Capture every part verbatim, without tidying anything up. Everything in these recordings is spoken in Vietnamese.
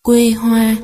Quê hoa.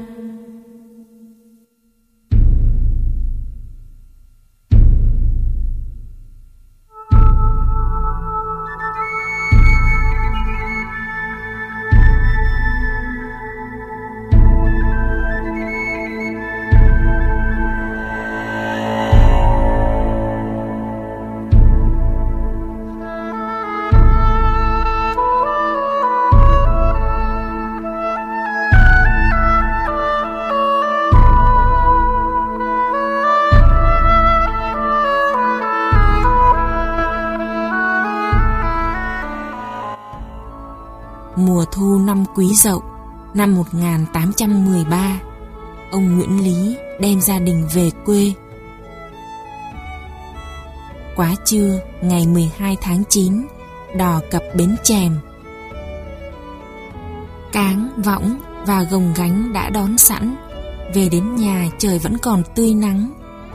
Mùa thu năm Quý Dậu, năm một nghìn tám trăm mười ba, ông Nguyễn Lý đem gia đình về quê. Quá trưa ngày mười hai tháng chín, đò cập bến Chèm. Cáng, võng và gồng gánh đã đón sẵn. Về đến nhà trời vẫn còn tươi nắng.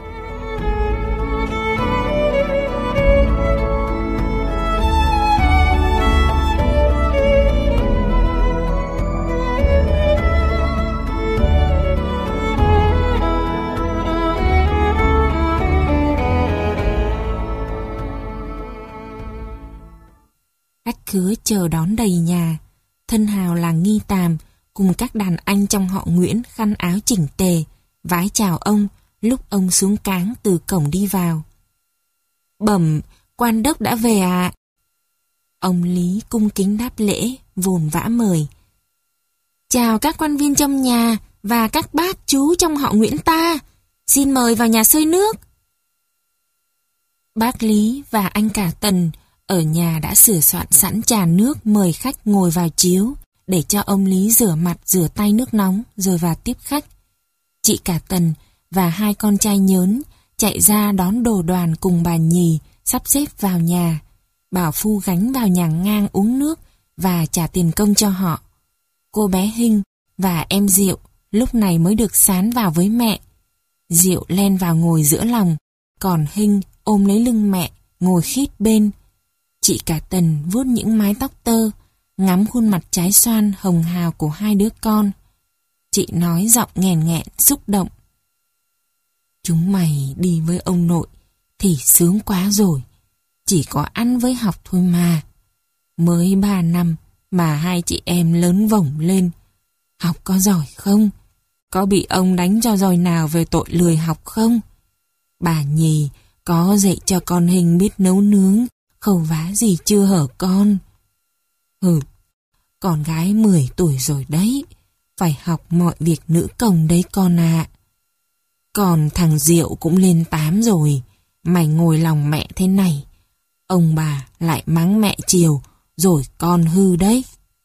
Khách khứa chờ đón đầy nhà. Thân hào là Nghi Tàm cùng các đàn anh trong họ Nguyễn khăn áo chỉnh tề, vái chào ông lúc ông xuống cáng từ cổng đi vào. Bẩm, quan đốc đã về ạ. À? Ông Lý cung kính đáp lễ, vồn vã mời. Chào các quan viên trong nhà và các bác chú trong họ Nguyễn ta. Xin mời vào nhà xơi nước. Bác Lý và anh cả Tần ở nhà đã sửa soạn sẵn trà nước mời khách ngồi vào chiếu để cho ông Lý rửa mặt rửa tay nước nóng rồi vào tiếp khách. Chị cả Tần và hai con trai nhớn chạy ra đón đồ đoàn cùng bà Nhì sắp xếp vào nhà, bảo phu gánh vào nhà ngang uống nước và trả tiền công cho họ. Cô bé Hinh và em Diệu lúc này mới được sán vào với mẹ. Diệu len vào ngồi giữa lòng, còn Hinh ôm lấy lưng mẹ ngồi khít bên. Chị cả Tần vuốt những mái tóc tơ, ngắm khuôn mặt trái xoan hồng hào của hai đứa con. Chị nói giọng nghèn nghẹn xúc động. Chúng mày đi với ông nội thì sướng quá rồi. Chỉ có ăn với học thôi mà. Mới ba năm mà hai chị em lớn vổng lên. Học có giỏi không? Có bị ông đánh cho rồi nào về tội lười học không? Bà Nhì có dạy cho con Hình biết nấu nướng, khâu vá gì chưa hở con? Ừ, con gái mười tuổi rồi đấy, phải học mọi việc nữ công đấy con ạ. À. Còn thằng Diệu cũng lên tám rồi, mày ngồi lòng mẹ thế này, ông bà lại mắng mẹ chiều, rồi con hư đấy.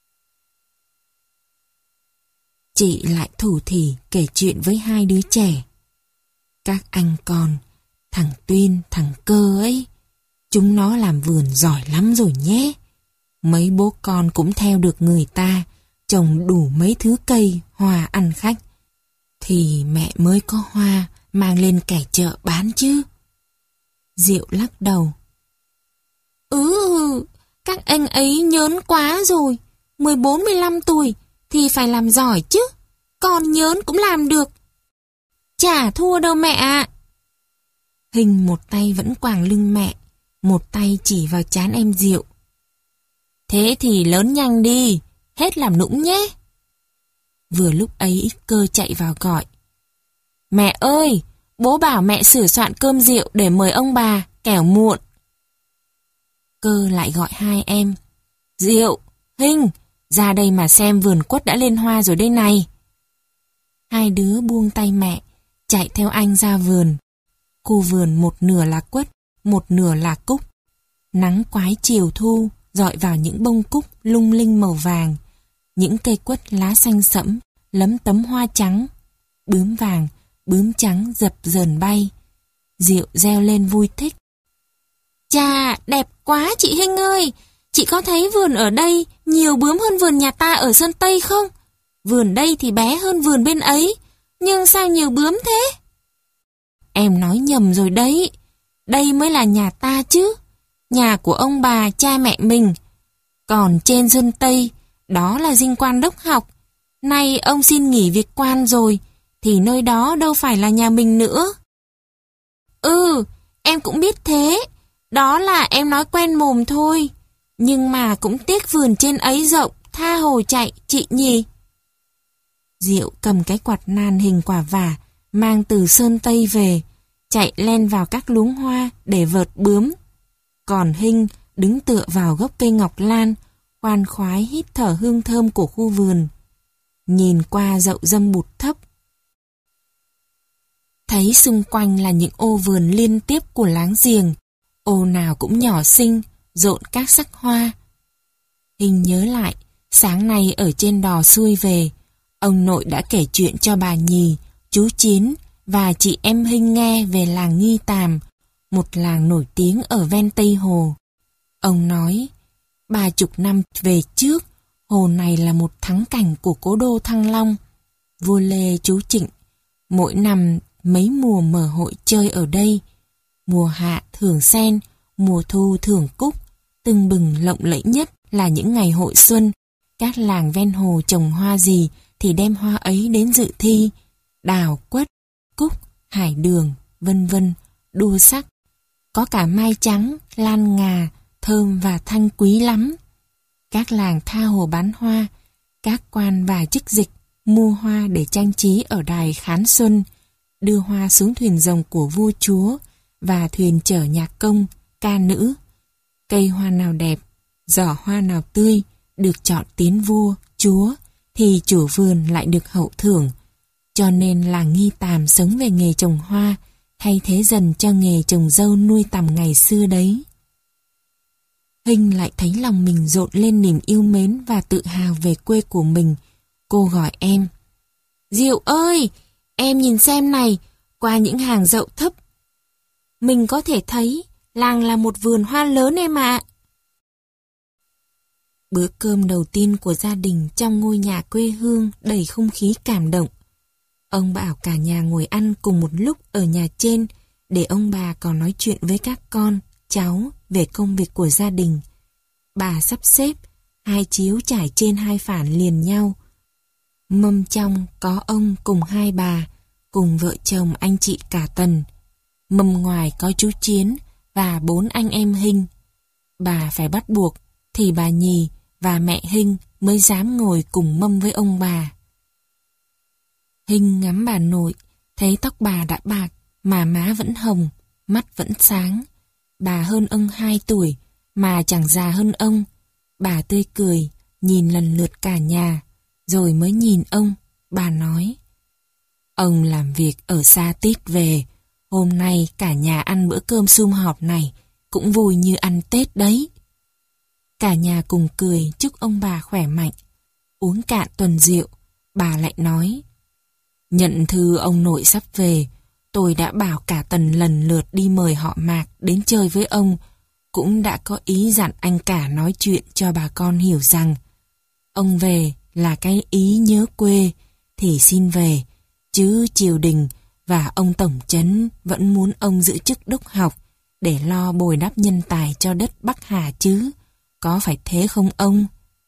Chị lại thủ thỉ kể chuyện với hai đứa trẻ. Các anh con, thằng Tuyên, thằng Cơ ấy, chúng nó làm vườn giỏi lắm rồi nhé. Mấy bố con cũng theo được người ta, trồng đủ mấy thứ cây, hoa ăn khách. Thì mẹ mới có hoa mang lên kẻ chợ bán chứ. Diệu lắc đầu. Ừ, các anh ấy nhớn quá rồi. mười bốn mười lăm tuổi thì phải làm giỏi chứ. Con nhớn cũng làm được. Chả thua đâu mẹ ạ. Hình một tay vẫn quàng lưng mẹ, một tay chỉ vào trán em Diệu. Thế thì lớn nhanh đi, hết làm nũng nhé. Vừa lúc ấy Cơ chạy vào gọi. Mẹ ơi, bố bảo mẹ sửa soạn cơm rượu để mời ông bà, kẻo muộn. Cơ lại gọi hai em. Diệu, Hinh, ra đây mà xem vườn quất đã lên hoa rồi đây này. Hai đứa buông tay mẹ, chạy theo anh ra vườn. Khu vườn một nửa là quất, một nửa là cúc. Nắng quái chiều thu dọi vào những bông cúc lung linh màu vàng. Những cây quất lá xanh sẫm, lấm tấm hoa trắng. Bướm vàng, bướm trắng dập dờn bay. Diệu reo lên vui thích. Chà, đẹp quá chị Hinh ơi! Chị có thấy vườn ở đây nhiều bướm hơn vườn nhà ta ở Sơn Tây không? Vườn đây thì bé hơn vườn bên ấy, nhưng sao nhiều bướm thế? Em nói nhầm rồi đấy. Đây mới là nhà ta chứ. Nhà của ông bà, cha mẹ mình. Còn trên Sơn Tây, đó là dinh quan đốc học. nay ông xin nghỉ việc quan rồi, thì nơi đó đâu phải là nhà mình nữa. Ừ, em cũng biết thế, đó là em nói quen mồm thôi. Nhưng mà cũng tiếc vườn trên ấy rộng, tha hồ chạy, chị nhỉ? Diệu cầm cái quạt nan hình quả vả, mang từ Sơn Tây về, chạy len vào các luống hoa để vợt bướm. Còn Hinh đứng tựa vào gốc cây ngọc lan, khoan khoái hít thở hương thơm của khu vườn. Nhìn qua dậu dâm bụt thấp, thấy xung quanh là những ô vườn liên tiếp của láng giềng, ô nào cũng nhỏ xinh, rộn các sắc hoa. Hinh nhớ lại, sáng nay ở trên đò xuôi về, ông nội đã kể chuyện cho bà Nhì, chú Chiến và chị em Hinh nghe về làng Nghi Tàm, một làng nổi tiếng ở ven Tây Hồ. Ông nói, ba chục năm về trước, hồ này là một thắng cảnh của cố đô Thăng Long. Vua Lê chú Trịnh, mỗi năm mấy mùa mở hội chơi ở đây. Mùa hạ thưởng sen, mùa thu thưởng cúc, tưng bừng lộng lẫy nhất là những ngày hội xuân. Các làng ven hồ trồng hoa gì thì đem hoa ấy đến dự thi. Đào, quất, cúc, hải đường, vân vân, đua sắc. Có cả mai trắng, lan ngà, thơm và thanh quý lắm. Các làng tha hồ bán hoa, các quan và chức dịch mua hoa để trang trí ở đài khán xuân, đưa hoa xuống thuyền rồng của vua chúa và thuyền chở nhạc công, ca nữ. Cây hoa nào đẹp, giỏ hoa nào tươi, được chọn tiến vua, chúa, thì chủ vườn lại được hậu thưởng. Cho nên làng Nghi Tàm sống về nghề trồng hoa, thay thế dần cho nghề trồng dâu nuôi tầm ngày xưa đấy. Hinh lại thấy lòng mình rộn lên niềm yêu mến và tự hào về quê của mình. Cô gọi em. Diệu ơi, em nhìn xem này, qua những hàng dậu thấp. Mình có thể thấy làng là một vườn hoa lớn em ạ. Bữa cơm đầu tiên của gia đình trong ngôi nhà quê hương đầy không khí cảm động. Ông bảo cả nhà ngồi ăn cùng một lúc ở nhà trên để ông bà còn nói chuyện với các con, cháu về công việc của gia đình. Bà sắp xếp hai chiếu trải trên hai phản liền nhau. Mâm trong có ông cùng hai bà, cùng vợ chồng anh chị cả Tần. Mâm ngoài có chú Chiến và bốn anh em Hinh. Bà phải bắt buộc thì bà Nhì và mẹ Hinh mới dám ngồi cùng mâm với ông bà. Hinh ngắm bà nội, thấy tóc bà đã bạc mà má vẫn hồng, mắt vẫn sáng. Bà hơn ông hai tuổi mà chẳng già hơn ông. Bà tươi cười, nhìn lần lượt cả nhà, rồi mới nhìn ông. Bà nói, ông làm việc ở xa tít về, hôm nay cả nhà ăn bữa cơm sum họp này, cũng vui như ăn Tết đấy. Cả nhà cùng cười chúc ông bà khỏe mạnh. Uống cạn tuần rượu, bà lại nói, nhận thư ông nội sắp về, tôi đã bảo cả Tần lần lượt đi mời họ Mạc đến chơi với ông, cũng đã có ý dặn anh cả nói chuyện cho bà con hiểu rằng ông về là cái ý nhớ quê thì xin về, chứ triều đình và ông tổng trấn vẫn muốn ông giữ chức đốc học để lo bồi đắp nhân tài cho đất Bắc Hà chứ, có phải thế không ông?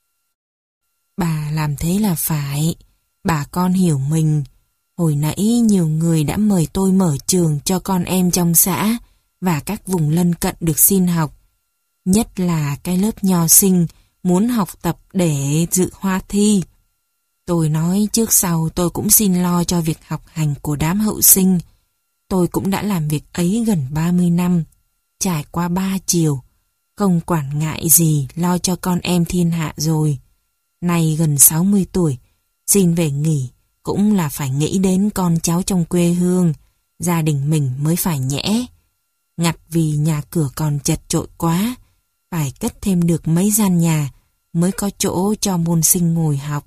Bà làm thế là phải, bà con hiểu mình. Hồi nãy nhiều người đã mời tôi mở trường cho con em trong xã và các vùng lân cận được xin học. Nhất là cái lớp nho sinh muốn học tập để dự hoa thi. Tôi nói trước sau tôi cũng xin lo cho việc học hành của đám hậu sinh. Tôi cũng đã làm việc ấy gần ba mươi năm, trải qua ba triều, không quản ngại gì lo cho con em thiên hạ rồi. Nay gần sáu mươi tuổi, xin về nghỉ, cũng là phải nghĩ đến con cháu trong quê hương, gia đình mình mới phải nhẽ. Ngặt vì nhà cửa còn chật chội quá, phải cất thêm được mấy gian nhà mới có chỗ cho môn sinh ngồi học.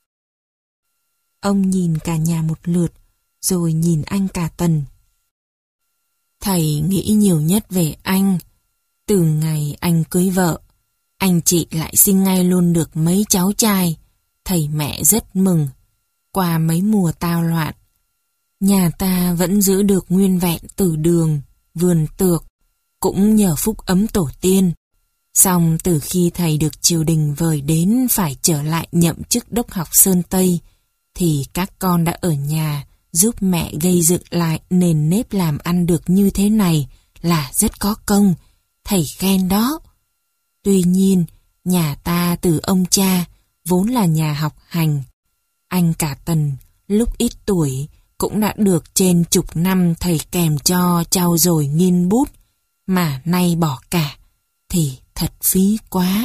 Ông nhìn cả nhà một lượt, rồi nhìn anh cả Tần. Thầy nghĩ nhiều nhất về anh. Từ ngày anh cưới vợ, anh chị lại sinh ngay luôn được mấy cháu trai. Thầy mẹ rất mừng. Qua mấy mùa tao loạn, nhà ta vẫn giữ được nguyên vẹn tử đường, vườn tược, cũng nhờ phúc ấm tổ tiên. Xong từ khi thầy được triều đình vời đến phải trở lại nhậm chức đốc học Sơn Tây, thì các con đã ở nhà giúp mẹ gây dựng lại nền nếp làm ăn được như thế này là rất có công, thầy khen đó. Tuy nhiên, nhà ta từ ông cha vốn là nhà học hành. Anh cả Tần lúc ít tuổi cũng đã được trên chục năm thầy kèm cho trau dồi nghiên bút, mà nay bỏ cả thì thật phí quá.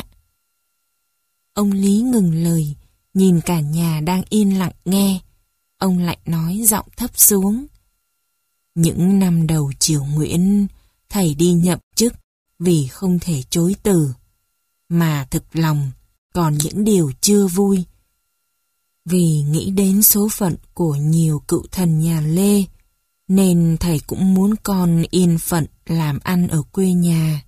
Ông Lý ngừng lời, nhìn cả nhà đang yên lặng nghe. Ông lại nói giọng thấp xuống. Những năm đầu triều Nguyễn, thầy đi nhậm chức vì không thể chối từ, mà thực lòng còn những điều chưa vui. Vì nghĩ đến số phận của nhiều cựu thần nhà Lê, nên thầy cũng muốn con yên phận làm ăn ở quê nhà.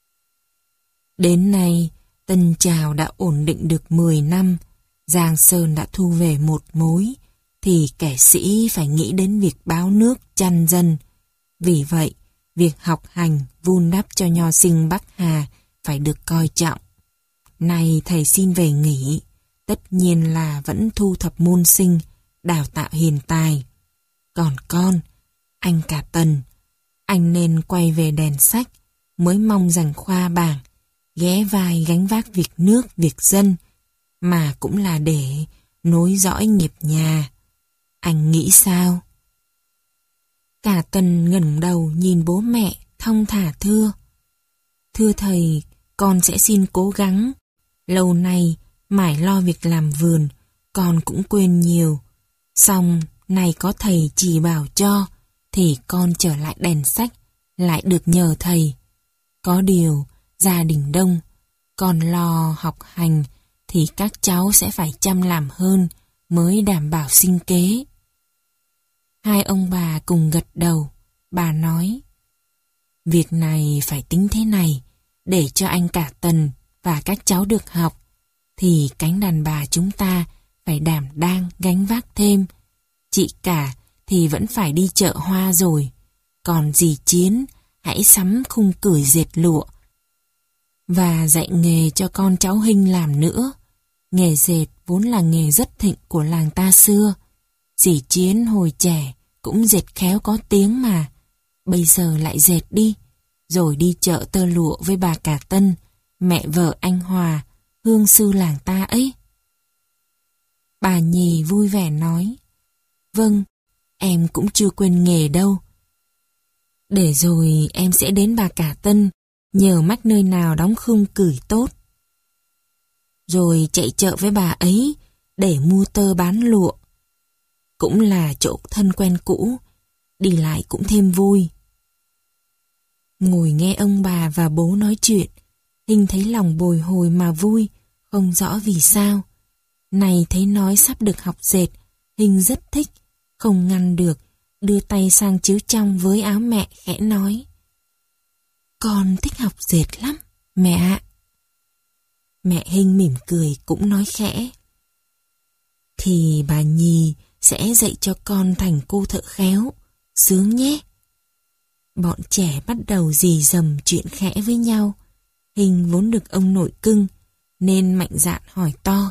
Đến nay, Tân Trào đã ổn định được mười năm, Giang Sơn đã thu về một mối, thì kẻ sĩ phải nghĩ đến việc báo nước chăn dân. Vì vậy, việc học hành vun đắp cho nho sinh Bắc Hà phải được coi trọng. Nay thầy xin về nghỉ, tất nhiên là vẫn thu thập môn sinh, đào tạo hiền tài. Còn con, anh cả Tần, anh nên quay về đèn sách, mới mong giành khoa bảng, ghé vai gánh vác việc nước, việc dân, mà cũng là để nối dõi nghiệp nhà. Anh nghĩ sao? Cả Tần ngẩng đầu nhìn bố mẹ, thong thả thưa. Thưa thầy, con sẽ xin cố gắng. Lâu nay, mải lo việc làm vườn, con cũng quên nhiều. Xong, này có thầy chỉ bảo cho, thì con trở lại đèn sách, lại được nhờ thầy. Có điều, gia đình đông, con lo học hành, thì các cháu sẽ phải chăm làm hơn, mới đảm bảo sinh kế. Hai ông bà cùng gật đầu, bà nói, việc này phải tính thế này, để cho anh cả Tần và các cháu được học, thì cánh đàn bà chúng ta phải đảm đang gánh vác thêm. Chị cả thì vẫn phải đi chợ hoa rồi, còn dì Chiến hãy sắm khung cửi dệt lụa, và dạy nghề cho con cháu Hinh làm nữa. Nghề dệt vốn là nghề rất thịnh của làng ta xưa. Dì Chiến hồi trẻ cũng dệt khéo có tiếng mà. Bây giờ lại dệt đi, rồi đi chợ tơ lụa với bà cả Tân, mẹ vợ anh Hòa, hương sư làng ta ấy. Bà Nhì vui vẻ nói, vâng, em cũng chưa quên nghề đâu. Để rồi em sẽ đến bà cả Tân, nhờ mách nơi nào đóng khung cửi tốt. Rồi chạy chợ với bà ấy, để mua tơ bán lụa. Cũng là chỗ thân quen cũ, đi lại cũng thêm vui. Ngồi nghe ông bà và bố nói chuyện, Hinh thấy lòng bồi hồi mà vui, không rõ vì sao. Này thấy nói sắp được học dệt, Hinh rất thích, không ngăn được, đưa tay sang chiếu trong với áo mẹ khẽ nói. Con thích học dệt lắm, mẹ ạ. Mẹ Hinh mỉm cười cũng nói khẽ. Thì bà Nhì sẽ dạy cho con thành cô thợ khéo, sướng nhé. Bọn trẻ bắt đầu rì rầm chuyện khẽ với nhau. Hinh vốn được ông nội cưng, nên mạnh dạn hỏi to.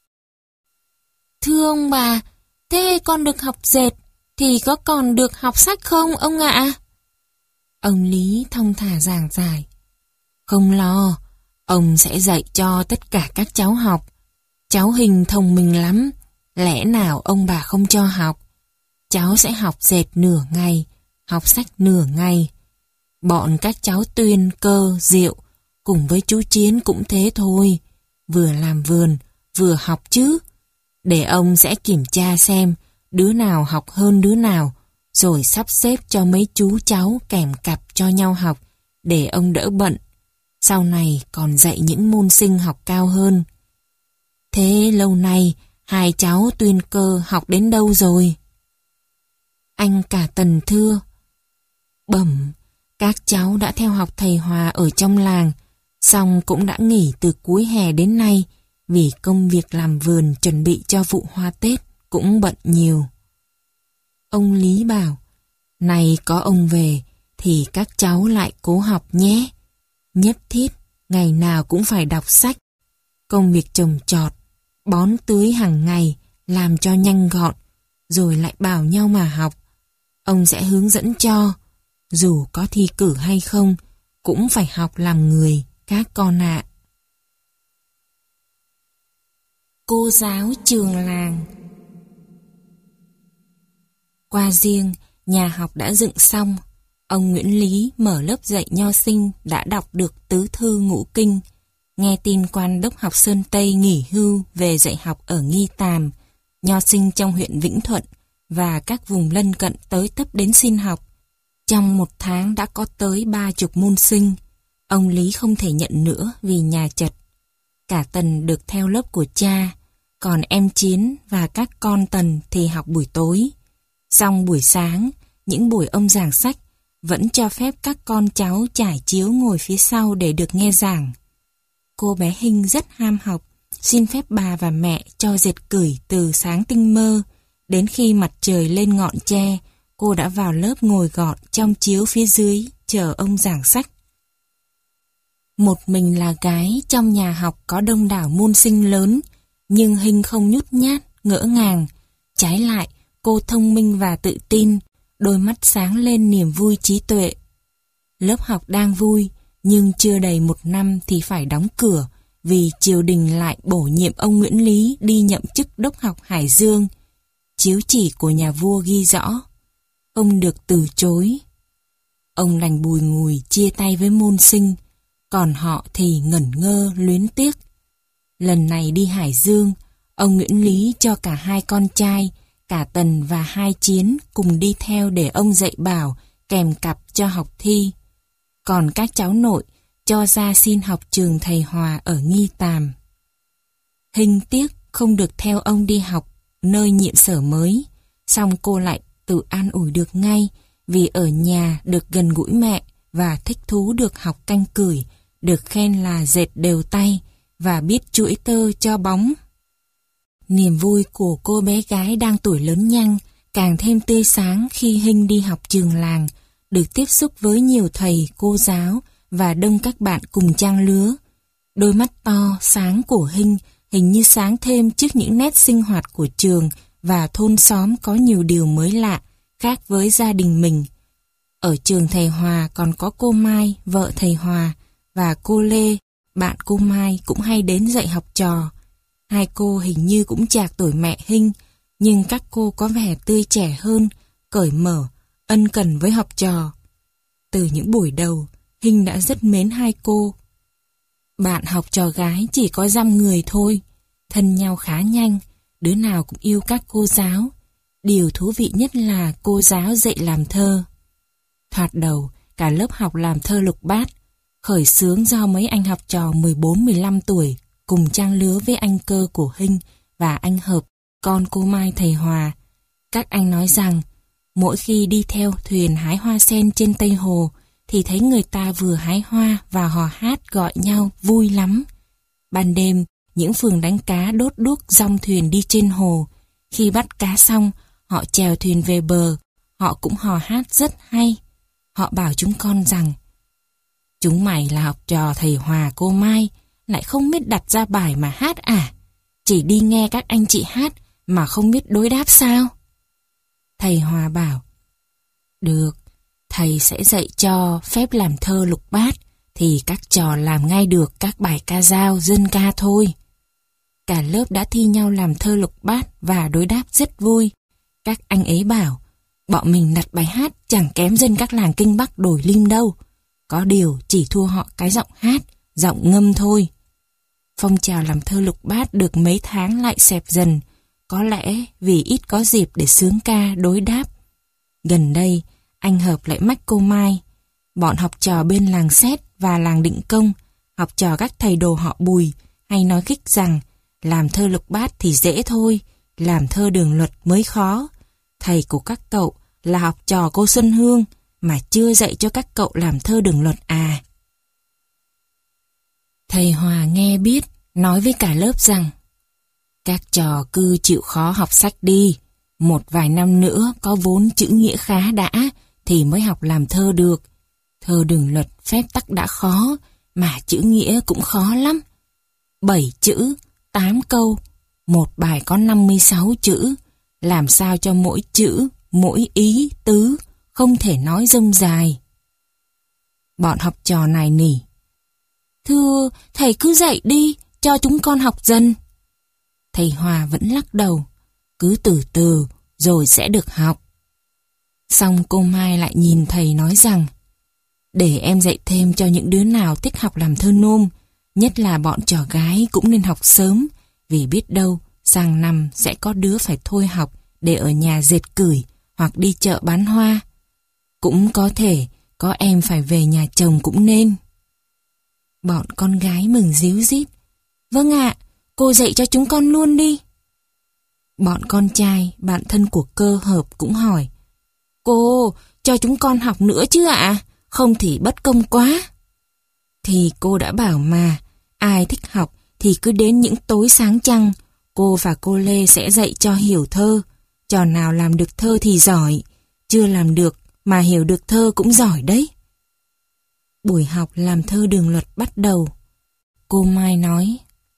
Thưa ông bà, thế con được học dệt, thì có còn được học sách không ông ạ? Ông Lý thong thả giảng giải. Không lo, ông sẽ dạy cho tất cả các cháu học. Cháu Hinh thông minh lắm, lẽ nào ông bà không cho học? Cháu sẽ học dệt nửa ngày, học sách nửa ngày. Bọn các cháu Tuyên, Cơ, Diệu cùng với chú Chiến cũng thế thôi, vừa làm vườn, vừa học chứ. Để ông sẽ kiểm tra xem đứa nào học hơn đứa nào, rồi sắp xếp cho mấy chú cháu kèm cặp cho nhau học, để ông đỡ bận. Sau này còn dạy những môn sinh học cao hơn. Thế lâu nay, hai cháu Tuyên, Cơ học đến đâu rồi? Anh cả Tần thưa. Bẩm, các cháu đã theo học thầy Hòa ở trong làng, xong cũng đã nghỉ từ cuối hè đến nay, vì công việc làm vườn chuẩn bị cho vụ hoa Tết cũng bận nhiều. Ông Lý bảo, này có ông về, thì các cháu lại cố học nhé. Nhất thiết, ngày nào cũng phải đọc sách. Công việc trồng trọt, bón tưới hàng ngày, làm cho nhanh gọn, rồi lại bảo nhau mà học. Ông sẽ hướng dẫn cho, dù có thi cử hay không, cũng phải học làm người, các con ạ. Cô giáo trường làng. Qua riêng, nhà học đã dựng xong. Ông Nguyễn Lý mở lớp dạy nho sinh đã đọc được tứ thư ngũ kinh. Nghe tin quan đốc học Sơn Tây nghỉ hưu về dạy học ở Nghi Tàm, nho sinh trong huyện Vĩnh Thuận và các vùng lân cận tới tấp đến xin học. Trong một tháng đã có tới ba chục môn sinh. Ông Lý không thể nhận nữa vì nhà chật. Cả Tần được theo lớp của cha, còn em Chiến và các con Tần thì học buổi tối. Xong buổi sáng, những buổi ông giảng sách vẫn cho phép các con cháu trải chiếu ngồi phía sau để được nghe giảng. Cô bé Hinh rất ham học, xin phép bà và mẹ cho dệt cửi từ sáng tinh mơ. Đến khi mặt trời lên ngọn tre, cô đã vào lớp ngồi gọn trong chiếu phía dưới, chờ ông giảng sách. Một mình là gái trong nhà học có đông đảo môn sinh lớn, nhưng Hinh không nhút nhát, ngỡ ngàng. Trái lại, cô thông minh và tự tin, đôi mắt sáng lên niềm vui trí tuệ. Lớp học đang vui, nhưng chưa đầy một năm thì phải đóng cửa, vì triều đình lại bổ nhiệm ông Nguyễn Lý đi nhậm chức đốc học Hải Dương. Chiếu chỉ của nhà vua ghi rõ, ông được từ chối. Ông lành bùi ngùi chia tay với môn sinh, còn họ thì ngẩn ngơ luyến tiếc. Lần này đi Hải Dương, ông Nguyễn Lý cho cả hai con trai, cả Tần và hai Chiến cùng đi theo để ông dạy bảo, kèm cặp cho học thi. Còn các cháu nội cho ra xin học trường thầy Hòa ở Nghi Tàm. Hinh tiếc không được theo ông đi học nơi nhiệm sở mới, song cô lại tự an ủi được ngay, vì ở nhà được gần gũi mẹ và thích thú được học canh cửi, được khen là dệt đều tay và biết chuỗi tơ cho bóng. Niềm vui của cô bé gái đang tuổi lớn nhanh càng thêm tươi sáng khi Hinh đi học trường làng, được tiếp xúc với nhiều thầy, cô giáo và đông các bạn cùng trang lứa. Đôi mắt to, sáng của Hinh hình như sáng thêm trước những nét sinh hoạt của trường và thôn xóm có nhiều điều mới lạ, khác với gia đình mình. Ở trường thầy Hòa còn có cô Mai, vợ thầy Hòa, và cô Lê, bạn cô Mai cũng hay đến dạy học trò. Hai cô hình như cũng chạc tuổi mẹ Hinh, nhưng các cô có vẻ tươi trẻ hơn, cởi mở, ân cần với học trò. Từ những buổi đầu, Hinh đã rất mến hai cô. Bạn học trò gái chỉ có dăm người thôi, thân nhau khá nhanh, đứa nào cũng yêu các cô giáo. Điều thú vị nhất là cô giáo dạy làm thơ. Thoạt đầu, cả lớp học làm thơ lục bát, khởi xướng do mấy anh học trò mười bốn mười lăm tuổi, cùng trang lứa với anh Cơ của Hinh và anh Hợp, con cô Mai thầy Hòa. Các anh nói rằng, mỗi khi đi theo thuyền hái hoa sen trên Tây Hồ, thì thấy người ta vừa hái hoa và hò hát gọi nhau vui lắm. Ban đêm, những phường đánh cá đốt đuốc dong thuyền đi trên hồ. Khi bắt cá xong, họ chèo thuyền về bờ, họ cũng hò hát rất hay. Họ bảo chúng con rằng, chúng mày là học trò thầy Hòa cô Mai, lại không biết đặt ra bài mà hát à? Chỉ đi nghe các anh chị hát mà không biết đối đáp sao? Thầy Hòa bảo, được, thầy sẽ dạy cho phép làm thơ lục bát, thì các trò làm ngay được các bài ca dao, dân ca thôi. Cả lớp đã thi nhau làm thơ lục bát và đối đáp rất vui. Các anh ấy bảo, bọn mình đặt bài hát chẳng kém dân các làng Kinh Bắc Đồi Lim đâu. Có điều chỉ thua họ cái giọng hát, giọng ngâm thôi. Phong trào làm thơ lục bát được mấy tháng lại xẹp dần, có lẽ vì ít có dịp để xướng ca đối đáp. Gần đây, anh Hợp lại mách cô Mai. Bọn học trò bên làng Xét và làng Định Công, học trò các thầy đồ họ Bùi, hay nói khích rằng làm thơ lục bát thì dễ thôi, làm thơ đường luật mới khó. Thầy của các cậu là học trò cô Xuân Hương, mà chưa dạy cho các cậu làm thơ đường luật à? Thầy Hòa nghe biết, nói với cả lớp rằng, các trò cứ chịu khó học sách đi, một vài năm nữa có vốn chữ nghĩa khá đã thì mới học làm thơ được. Thơ đường luật phép tắc đã khó, mà chữ nghĩa cũng khó lắm. Bảy chữ, tám câu, một bài có năm mươi sáu chữ, làm sao cho mỗi chữ, mỗi ý, tứ, không thể nói dông dài. Bọn học trò nài nỉ. Thưa, thầy cứ dạy đi, cho chúng con học dần. Thầy Hòa vẫn lắc đầu. Cứ từ từ, rồi sẽ được học. Xong cô Mai lại nhìn thầy nói rằng, để em dạy thêm cho những đứa nào thích học làm thơ nôm, nhất là bọn trò gái cũng nên học sớm, vì biết đâu sang năm sẽ có đứa phải thôi học để ở nhà dệt cửi hoặc đi chợ bán hoa. Cũng có thể có em phải về nhà chồng cũng nên. Bọn con gái mừng ríu rít. Vâng ạ, cô dạy cho chúng con luôn đi. Bọn con trai, bạn thân của Cơ Hợp cũng hỏi. Cô, cho chúng con học nữa chứ ạ, không thì bất công quá. Thì cô đã bảo mà, ai thích học thì cứ đến những tối sáng trăng, cô và cô Lê sẽ dạy cho hiểu thơ. Trò nào làm được thơ thì giỏi, chưa làm được mà hiểu được thơ cũng giỏi đấy. Buổi học làm thơ đường luật bắt đầu. Cô Mai nói,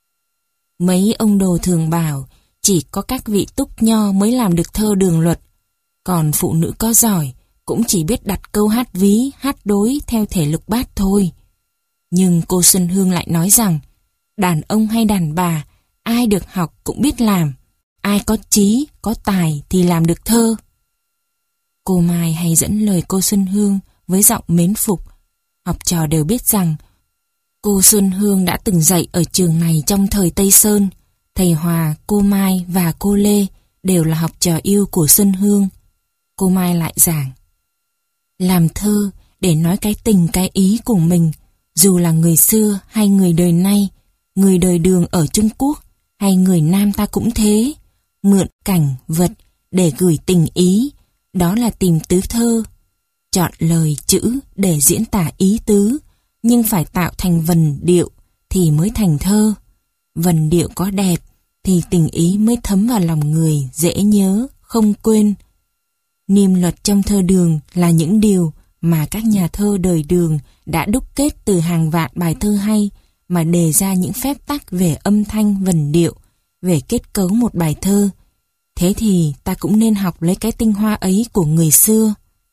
mấy ông đồ thường bảo chỉ có các vị túc nho mới làm được thơ đường luật, còn phụ nữ có giỏi cũng chỉ biết đặt câu hát ví, hát đối theo thể lục bát thôi. Nhưng cô Xuân Hương lại nói rằng, đàn ông hay đàn bà, ai được học cũng biết làm, ai có trí, có tài thì làm được thơ. Cô Mai hay dẫn lời cô Xuân Hương với giọng mến phục. Học trò đều biết rằng cô Xuân Hương đã từng dạy ở trường này trong thời Tây Sơn. Thầy Hòa, cô Mai và cô Lê đều là học trò yêu của Xuân Hương. Cô Mai lại giảng, làm thơ để nói cái tình cái ý của mình, dù là người xưa hay người đời nay, người đời Đường ở Trung Quốc hay người Nam ta cũng thế, mượn cảnh vật để gửi tình ý, đó là tìm tứ thơ. Chọn lời chữ để diễn tả ý tứ, nhưng phải tạo thành vần điệu thì mới thành thơ. Vần điệu có đẹp thì tình ý mới thấm vào lòng người, dễ nhớ, không quên. Niêm luật trong thơ Đường là những điều mà các nhà thơ đời Đường đã đúc kết từ hàng vạn bài thơ hay mà đề ra những phép tắc về âm thanh, vần điệu, về kết cấu một bài thơ. Thế thì ta cũng nên học lấy cái tinh hoa ấy của người xưa.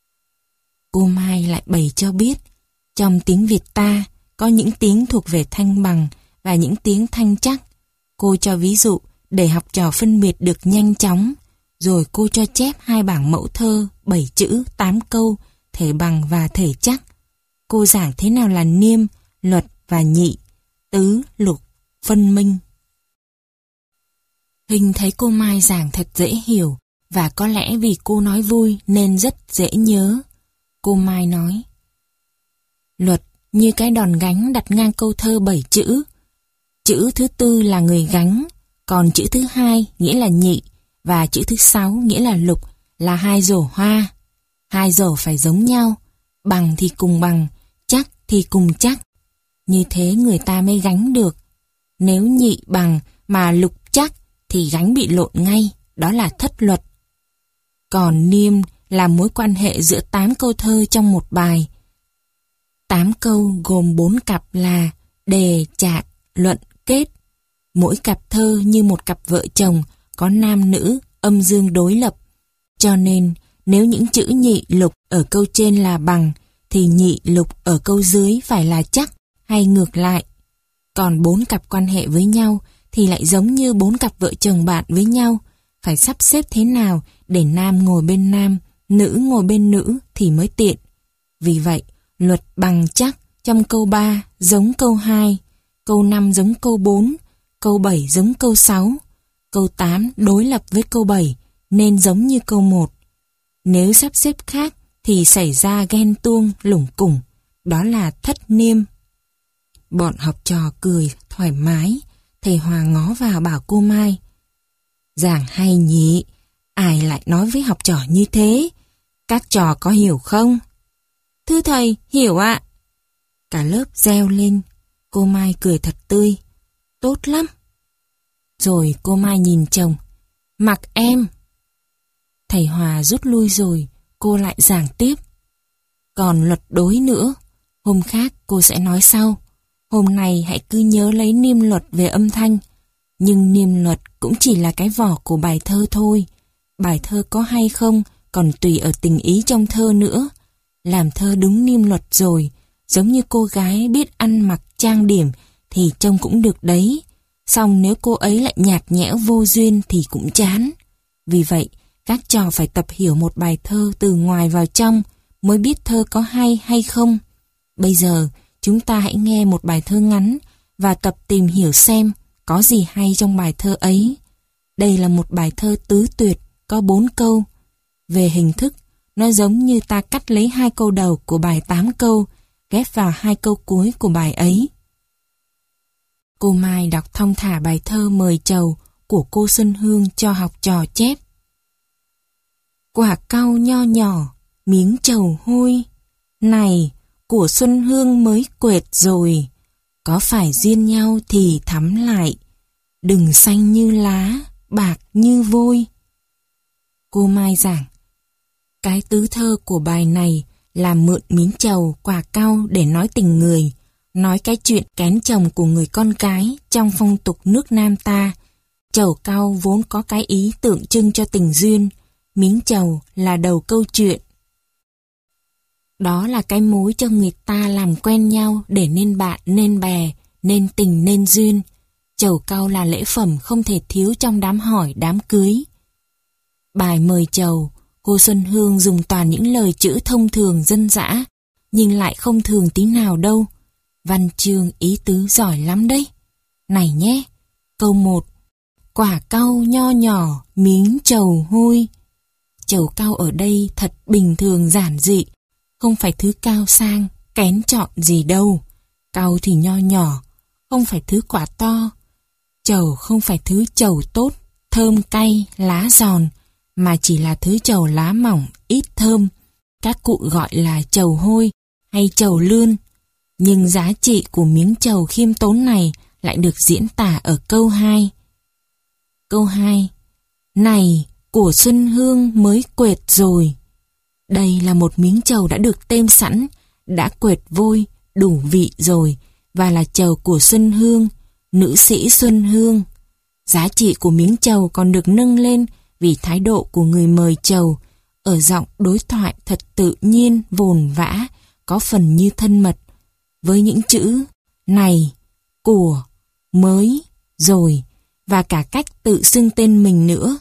Cô Mai lại bày cho biết, trong tiếng Việt ta có những tiếng thuộc về thanh bằng và những tiếng thanh chắc. Cô cho ví dụ để học trò phân biệt được nhanh chóng, rồi cô cho chép hai bảng mẫu thơ, bảy chữ, tám câu, thể bằng và thể chắc. Cô giảng thế nào là niêm, luật và nhị, tứ, lục, phân minh. Hình thấy cô Mai giảng thật dễ hiểu, và có lẽ vì cô nói vui nên rất dễ nhớ. Cô Mai nói, luật như cái đòn gánh đặt ngang câu thơ bảy chữ. Chữ thứ tư là người gánh, còn chữ thứ hai nghĩa là nhị, và chữ thứ sáu nghĩa là lục, là hai rổ hoa. Hai rổ phải giống nhau, bằng thì cùng bằng, chắc thì cùng chắc. Như thế người ta mới gánh được. Nếu nhị bằng mà lục chắc thì gánh bị lộn ngay, đó là thất luật. Còn niêm là mối quan hệ giữa tám câu thơ trong một bài. Tám câu gồm bốn cặp là đề, chạc, luận, kết. Mỗi cặp thơ như một cặp vợ chồng, có nam nữ, âm dương đối lập. Cho nên, nếu những chữ nhị lục ở câu trên là bằng, thì nhị lục ở câu dưới phải là chắc, hay ngược lại. Còn bốn cặp quan hệ với nhau thì lại giống như bốn cặp vợ chồng bạn với nhau, phải sắp xếp thế nào để nam ngồi bên nam, nữ ngồi bên nữ thì mới tiện. Vì vậy, luật bằng chắc trong câu ba giống câu hai, câu năm giống câu bốn, câu bảy giống câu sáu, câu tám đối lập với câu bảy nên giống như câu một. Nếu sắp xếp khác thì xảy ra ghen tuông lủng củng, đó là thất niêm. Bọn học trò cười thoải mái. Thầy Hòa ngó vào bảo cô Mai, giảng hay nhỉ, ai lại nói với học trò như thế? Các trò có hiểu không? Thưa thầy, hiểu ạ. Cả lớp reo lên. Cô Mai cười thật tươi. Tốt lắm. Rồi cô Mai nhìn chồng. Mặc em. Thầy Hòa rút lui rồi, cô lại giảng tiếp. Còn luật đối nữa, hôm khác cô sẽ nói sau. Hôm nay hãy cứ nhớ lấy niêm luật về âm thanh. Nhưng niêm luật cũng chỉ là cái vỏ của bài thơ thôi. Bài thơ có hay không còn tùy ở tình ý trong thơ nữa. Làm thơ đúng niêm luật rồi, giống như cô gái biết ăn mặc trang điểm thì trông cũng được đấy. Xong nếu cô ấy lại nhạt nhẽo vô duyên thì cũng chán. Vì vậy, các trò phải tập hiểu một bài thơ từ ngoài vào trong mới biết thơ có hay hay không. Bây giờ, chúng ta hãy nghe một bài thơ ngắn và tập tìm hiểu xem có gì hay trong bài thơ ấy. Đây là một bài thơ tứ tuyệt, có bốn câu. Về hình thức, nó giống như ta cắt lấy hai câu đầu của bài tám câu, ghép vào hai câu cuối của bài ấy. Cô Mai đọc thong thả bài thơ Mời Trầu của cô Xuân Hương cho học trò chép. Quả cau nho nhỏ, miếng trầu hôi, này, của Xuân Hương mới quệt rồi, có phải duyên nhau thì thắm lại, đừng xanh như lá, bạc như vôi. Cô Mai giảng, cái tứ thơ của bài này là mượn miếng trầu, quả cau để nói tình người, nói cái chuyện kén chồng của người con gái trong phong tục nước Nam ta. Trầu cau vốn có cái ý tượng trưng cho tình duyên, miếng trầu là đầu câu chuyện. Đó là cái mối cho người ta làm quen nhau để nên bạn nên bè, nên tình nên duyên. Trầu cau là lễ phẩm không thể thiếu trong đám hỏi đám cưới. Bài Mời Trầu, cô Xuân Hương dùng toàn những lời chữ thông thường dân dã, nhưng lại không thường tí nào đâu. Văn chương ý tứ giỏi lắm đấy. Này nhé, câu một. Quả cau nho nhỏ, miếng trầu hôi. Trầu cau ở đây thật bình thường giản dị, không phải thứ cao sang, kén chọn gì đâu. Cau thì nho nhỏ, không phải thứ quả to. Trầu không phải thứ trầu tốt, thơm cay, lá giòn, mà chỉ là thứ trầu lá mỏng, ít thơm. Các cụ gọi là trầu hôi hay trầu lươn. Nhưng giá trị của miếng trầu khiêm tốn này lại được diễn tả ở câu hai. Câu hai. Này, của Xuân Hương mới quệt rồi. Đây là một miếng trầu đã được têm sẵn, đã quệt vôi, đủ vị rồi, và là trầu của Xuân Hương, nữ sĩ Xuân Hương. Giá trị của miếng trầu còn được nâng lên vì thái độ của người mời trầu, ở giọng đối thoại thật tự nhiên, vồn vã, có phần như thân mật, với những chữ này, của, mới, rồi, và cả cách tự xưng tên mình nữa.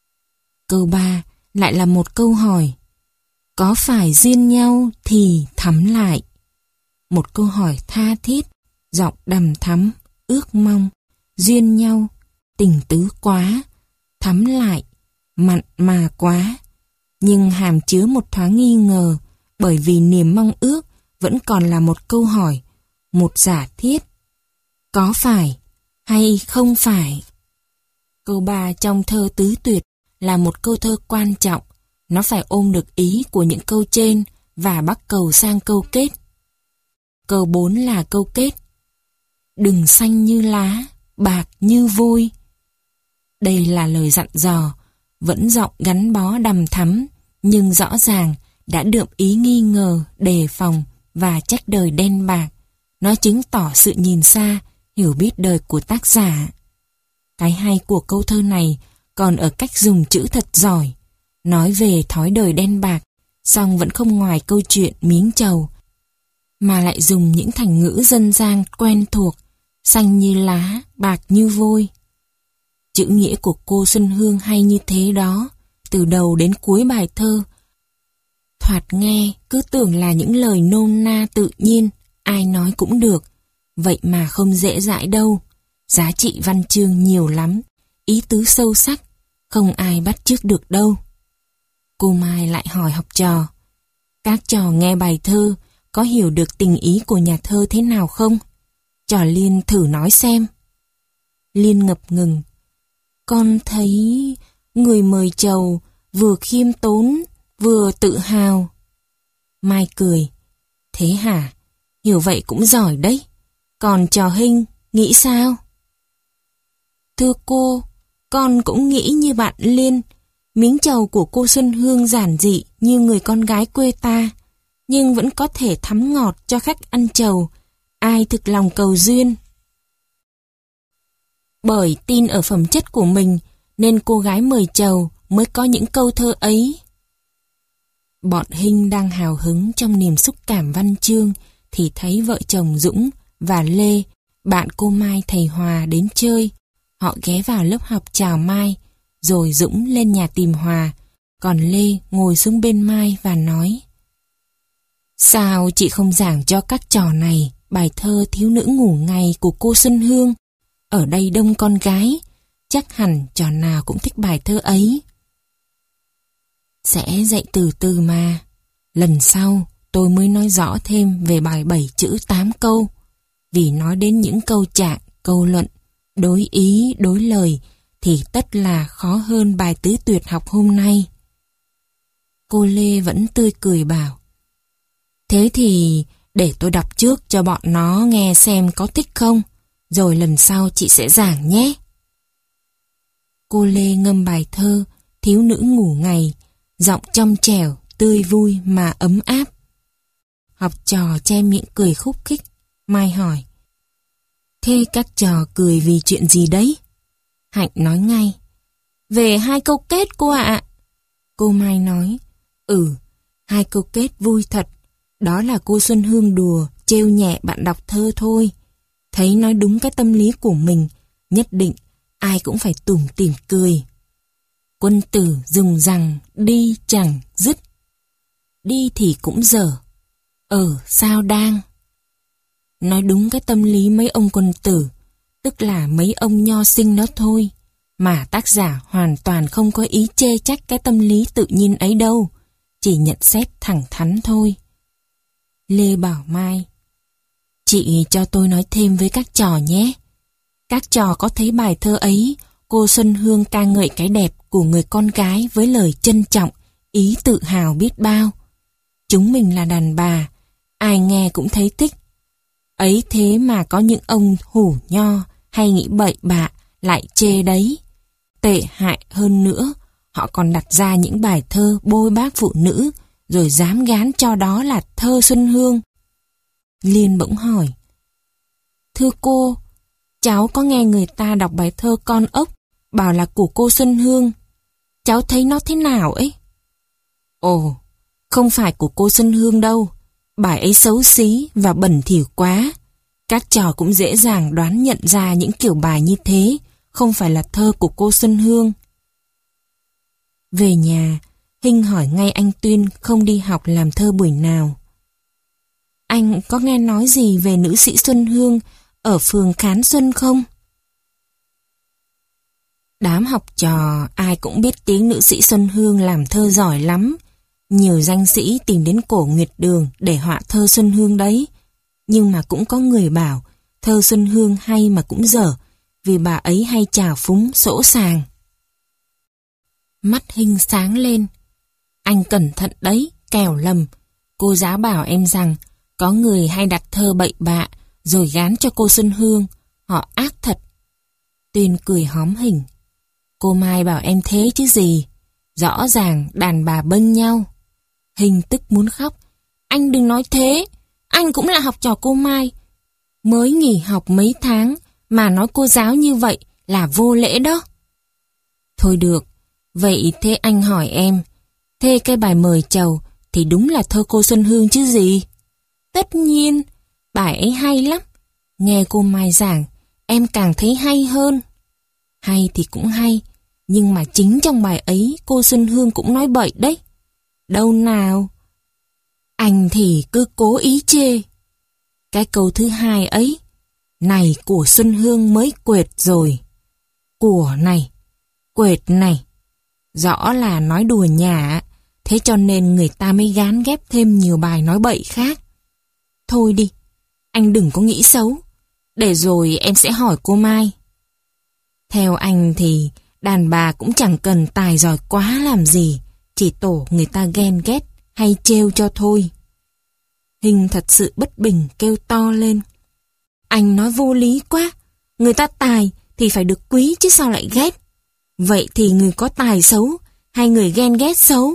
Câu ba lại là một câu hỏi. Có phải duyên nhau thì thắm lại? Một câu hỏi tha thiết, giọng đằm thắm, ước mong. Duyên nhau, tình tứ quá, thắm lại, mặn mà quá. Nhưng hàm chứa một thoáng nghi ngờ, bởi vì niềm mong ước vẫn còn là một câu hỏi, một giả thiết. Có phải hay không phải? Câu ba trong thơ tứ tuyệt là một câu thơ quan trọng. Nó phải ôm được ý của những câu trên và bắt cầu sang câu kết. Câu bốn là câu kết. Đừng xanh như lá, bạc như vôi. Đây là lời dặn dò, vẫn giọng gắn bó đằm thắm, nhưng rõ ràng đã đượm ý nghi ngờ, đề phòng và trách đời đen bạc. Nó chứng tỏ sự nhìn xa, hiểu biết đời của tác giả. Cái hay của câu thơ này còn ở cách dùng chữ thật giỏi. Nói về thói đời đen bạc, song vẫn không ngoài câu chuyện miếng trầu, mà lại dùng những thành ngữ dân gian quen thuộc, xanh như lá, bạc như vôi. Chữ nghĩa của cô Xuân Hương hay như thế đó, từ đầu đến cuối bài thơ. Thoạt nghe cứ tưởng là những lời nôm na tự nhiên, ai nói cũng được, vậy mà không dễ dãi đâu. Giá trị văn chương nhiều lắm, ý tứ sâu sắc, không ai bắt chước được đâu. Cô Mai lại hỏi học trò, các trò nghe bài thơ có hiểu được tình ý của nhà thơ thế nào không? Trò Liên thử nói xem. Liên ngập ngừng. Con thấy người mời trầu vừa khiêm tốn vừa tự hào. Mai cười. Thế hả? Hiểu vậy cũng giỏi đấy. Còn trò Hinh nghĩ sao? Thưa cô, con cũng nghĩ như bạn Liên. Miếng trầu của cô Xuân Hương giản dị như người con gái quê ta, nhưng vẫn có thể thắm ngọt cho khách ăn trầu, ai thực lòng cầu duyên. Bởi tin ở phẩm chất của mình nên cô gái mời chầu mới có những câu thơ ấy. Bọn Hinh đang hào hứng trong niềm xúc cảm văn chương thì thấy vợ chồng Dũng và Lê, bạn cô Mai thầy Hòa đến chơi. Họ ghé vào lớp học chào Mai, rồi Dũng lên nhà tìm Hòa, còn Lê ngồi xuống bên Mai và nói: Sao chị không giảng cho các trò này bài thơ Thiếu nữ ngủ ngày của cô Xuân Hương? Ở đây đông con gái, chắc hẳn trò nào cũng thích bài thơ ấy. Sẽ dạy từ từ mà. Lần sau tôi mới nói rõ thêm về bài bảy chữ tám câu. Vì nói đến những câu trạng, câu luận, đối ý, đối lời thì tất là khó hơn bài tứ tuyệt học hôm nay. Cô Lê vẫn tươi cười bảo: Thế thì để tôi đọc trước cho bọn nó nghe xem có thích không, rồi lần sau chị sẽ giảng nhé. Cô Lê ngâm bài thơ Thiếu nữ ngủ ngày, giọng trong trẻo, tươi vui mà ấm áp. Học trò che miệng cười khúc khích. Mai hỏi: Thế các trò cười vì chuyện gì đấy? Hạnh nói ngay: Về hai câu kết cô ạ. Cô Mai nói: Ừ, hai câu kết vui thật. Đó là cô Xuân Hương đùa, trêu nhẹ bạn đọc thơ thôi. Thấy nói đúng cái tâm lý của mình, nhất định ai cũng phải tủm tỉm cười. Quân tử dùng rằng đi chẳng dứt. Đi thì cũng dở. Ờ sao đang. Nói đúng cái tâm lý mấy ông quân tử, tức là mấy ông nho sinh đó thôi. Mà tác giả hoàn toàn không có ý chê trách cái tâm lý tự nhiên ấy đâu, chỉ nhận xét thẳng thắn thôi. Lê bảo Mai: Chị cho tôi nói thêm với các trò nhé. Các trò có thấy bài thơ ấy, cô Xuân Hương ca ngợi cái đẹp của người con gái với lời trân trọng, ý tự hào biết bao. Chúng mình là đàn bà, ai nghe cũng thấy thích. Ấy thế mà có những ông hủ nho hay nghĩ bậy bạ lại chê đấy. Tệ hại hơn nữa, họ còn đặt ra những bài thơ bôi bác phụ nữ, rồi dám gán cho đó là thơ Xuân Hương. Liên bỗng hỏi: Thưa cô, cháu có nghe người ta đọc bài thơ Con ốc, bảo là của cô Xuân Hương. Cháu thấy nó thế nào ấy? Ồ, không phải của cô Xuân Hương đâu. Bài ấy xấu xí và bẩn thỉu quá. Các trò cũng dễ dàng đoán nhận ra những kiểu bài như thế không phải là thơ của cô Xuân Hương. Về nhà, Hinh hỏi ngay anh Tuyên không đi học làm thơ buổi nào. Anh có nghe nói gì về nữ sĩ Xuân Hương ở phường Khán Xuân không? Đám học trò ai cũng biết tiếng nữ sĩ Xuân Hương làm thơ giỏi lắm. Nhiều danh sĩ tìm đến cổ Nguyệt Đường để họa thơ Xuân Hương đấy. Nhưng mà cũng có người bảo thơ Xuân Hương hay mà cũng dở, vì bà ấy hay chào phúng sỗ sàng. Mắt Hinh sáng lên. Anh cẩn thận đấy, kẻo lầm. Cô giáo bảo em rằng có người hay đặt thơ bậy bạ rồi gán cho cô Xuân Hương. Họ ác thật. Tuyên cười hóm hỉnh. Cô Mai bảo em thế chứ gì. Rõ ràng đàn bà bênh nhau. Hinh tức muốn khóc. Anh đừng nói thế. Anh cũng là học trò cô Mai. Mới nghỉ học mấy tháng mà nói cô giáo như vậy là vô lễ đó. Thôi được. Vậy thế anh hỏi em, thế cái bài mời chầu thì đúng là thơ cô Xuân Hương chứ gì? Tất nhiên, bài ấy hay lắm. Nghe cô Mai giảng, em càng thấy hay hơn. Hay thì cũng hay, nhưng mà chính trong bài ấy cô Xuân Hương cũng nói bậy đấy. Đâu nào? Anh thì cứ cố ý chê. Cái câu thứ hai ấy, này của Xuân Hương mới quệt rồi. Của này, quệt này. Rõ là nói đùa nhả, thế cho nên người ta mới gán ghép thêm nhiều bài nói bậy khác. Thôi đi, anh đừng có nghĩ xấu, để rồi em sẽ hỏi cô Mai. Theo anh thì đàn bà cũng chẳng cần tài giỏi quá làm gì, chỉ tổ người ta ghen ghét hay trêu cho thôi. Hinh thật sự bất bình kêu to lên. Anh nói vô lý quá, người ta tài thì phải được quý chứ sao lại ghét. Vậy thì người có tài xấu hay người ghen ghét xấu?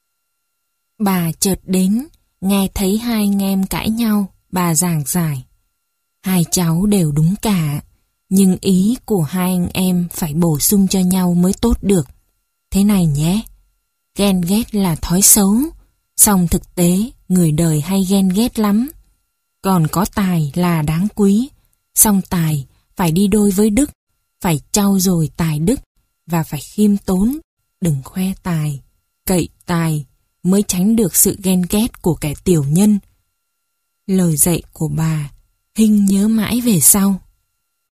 Bà chợt đến, nghe thấy hai anh em cãi nhau, bà giảng giải. Hai cháu đều đúng cả, nhưng ý của hai anh em phải bổ sung cho nhau mới tốt được. Thế này nhé, ghen ghét là thói xấu, song thực tế người đời hay ghen ghét lắm. Còn có tài là đáng quý, song tài phải đi đôi với đức, phải trau dồi tài đức và phải khiêm tốn, đừng khoe tài, cậy tài mới tránh được sự ghen ghét của kẻ tiểu nhân. Lời dạy của bà Hinh nhớ mãi về sau.